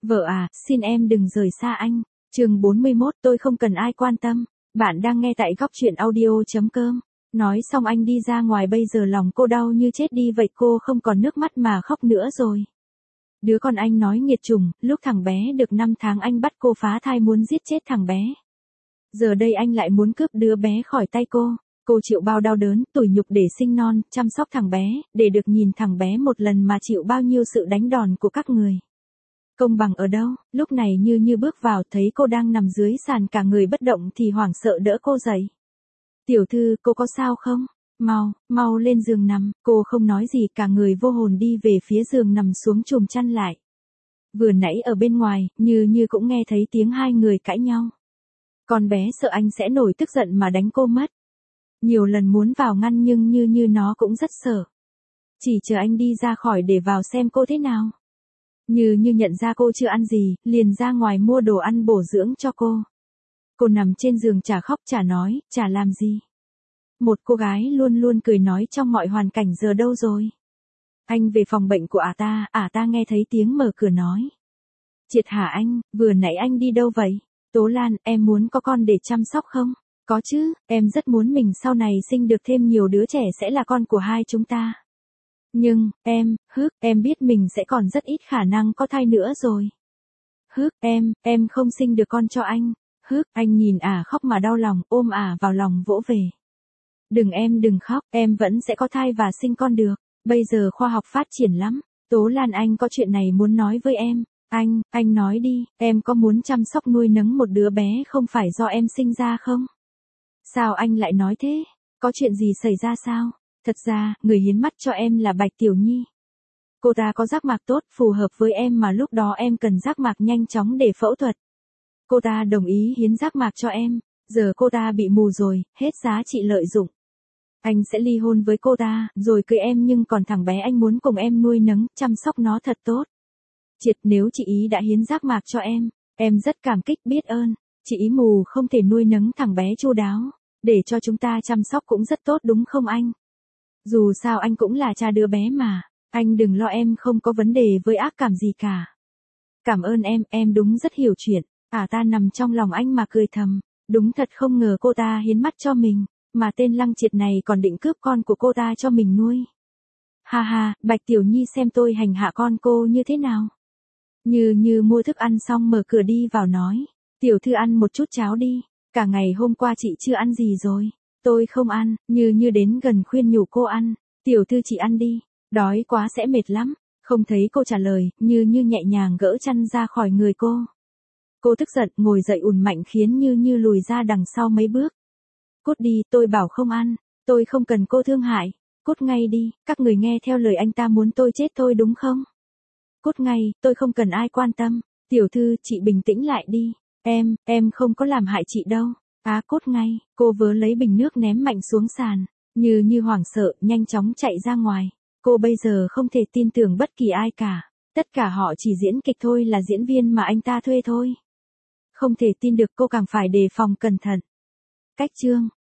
Vợ à, xin em đừng rời xa anh. Chương 41 tôi không cần ai quan tâm. Bạn đang nghe tại góc truyện audio.com. Nói xong anh đi ra ngoài, bây giờ lòng cô đau như chết đi vậy, cô không còn nước mắt mà khóc nữa rồi. Đứa con anh nói nghiệt chủng, lúc thằng bé được 5 tháng anh bắt cô phá thai muốn giết chết thằng bé. Giờ đây anh lại muốn cướp đứa bé khỏi tay cô. Cô chịu bao đau đớn, tủi nhục để sinh non, chăm sóc thằng bé, để được nhìn thằng bé một lần mà chịu bao nhiêu sự đánh đòn của các người. Công bằng ở đâu? Lúc này như bước vào thấy cô đang nằm dưới sàn cả người bất động thì hoảng sợ đỡ cô dậy. Tiểu thư, cô có sao không? Mau lên giường nằm. Cô không nói gì, cả người vô hồn đi về phía giường nằm xuống chùm chăn lại. Vừa nãy ở bên ngoài, như cũng nghe thấy tiếng hai người cãi nhau. Con bé sợ anh sẽ nổi tức giận mà đánh cô mất. Nhiều lần muốn vào ngăn nhưng như nó cũng rất sợ. Chỉ chờ anh đi ra khỏi để vào xem cô thế nào. Như nhận ra cô chưa ăn gì, liền ra ngoài mua đồ ăn bổ dưỡng cho cô. Cô nằm trên giường chả khóc chả nói, chả làm gì. Một cô gái luôn luôn cười nói trong mọi hoàn cảnh giờ đâu rồi. Anh về phòng bệnh của ả ta nghe thấy tiếng mở cửa nói. Triệt hả anh, vừa nãy anh đi đâu vậy? Tố Lan, em muốn có con để chăm sóc không? Có chứ, em rất muốn mình sau này sinh được thêm nhiều đứa trẻ sẽ là con của hai chúng ta. Nhưng, em biết mình sẽ còn rất ít khả năng có thai nữa rồi. Em không sinh được con cho anh. Anh nhìn ả khóc mà đau lòng, ôm ả vào lòng vỗ về. Đừng khóc, em vẫn sẽ có thai và sinh con được. Bây giờ khoa học phát triển lắm. Tố Lan, anh có chuyện này muốn nói với em. Anh nói đi, em có muốn chăm sóc nuôi nấng một đứa bé không phải do em sinh ra không? Sao anh lại nói thế? Có chuyện gì xảy ra sao? Thật ra, người hiến mắt cho em là Bạch Tiểu Nhi. Cô ta có giác mạc tốt, phù hợp với em mà lúc đó em cần giác mạc nhanh chóng để phẫu thuật. Cô ta đồng ý hiến giác mạc cho em, giờ cô ta bị mù rồi, hết giá trị lợi dụng. Anh sẽ ly hôn với cô ta, rồi cưới em, nhưng còn thằng bé anh muốn cùng em nuôi nấng, chăm sóc nó thật tốt. Triệt, nếu chị ý đã hiến giác mạc cho em rất cảm kích biết ơn. Chị ý mù không thể nuôi nấng thằng bé chu đáo, để cho chúng ta chăm sóc cũng rất tốt đúng không anh? Dù sao anh cũng là cha đứa bé mà, anh đừng lo, em không có vấn đề với ác cảm gì cả. Cảm ơn em đúng rất hiểu chuyện. Ta nằm trong lòng anh mà cười thầm, đúng thật không ngờ cô ta hiến mắt cho mình, mà tên Lăng Triệt này còn định cướp con của cô ta cho mình nuôi. Ha ha, Bạch Tiểu Nhi xem tôi hành hạ con cô như thế nào. Như mua thức ăn xong mở cửa đi vào nói, tiểu thư ăn một chút cháo đi, cả ngày hôm qua chị chưa ăn gì rồi. Tôi không ăn, như đến gần khuyên nhủ cô ăn, tiểu thư chị ăn đi, đói quá sẽ mệt lắm. Không thấy cô trả lời, như nhẹ nhàng gỡ chăn ra khỏi người cô. Cô tức giận ngồi dậy ùn mạnh khiến như lùi ra đằng sau mấy bước. Cút đi, tôi bảo không ăn, tôi không cần cô thương hại, cút ngay đi, các người nghe theo lời anh ta muốn tôi chết thôi đúng không? Cút ngay, tôi không cần ai quan tâm, tiểu thư chị bình tĩnh lại đi, em không có làm hại chị đâu. Cút ngay, cô vớ lấy bình nước ném mạnh xuống sàn, như hoảng sợ, nhanh chóng chạy ra ngoài. Cô bây giờ không thể tin tưởng bất kỳ ai cả, tất cả họ chỉ diễn kịch thôi, là diễn viên mà anh ta thuê thôi. Không thể tin được, cô càng phải đề phòng cẩn thận. Cách chương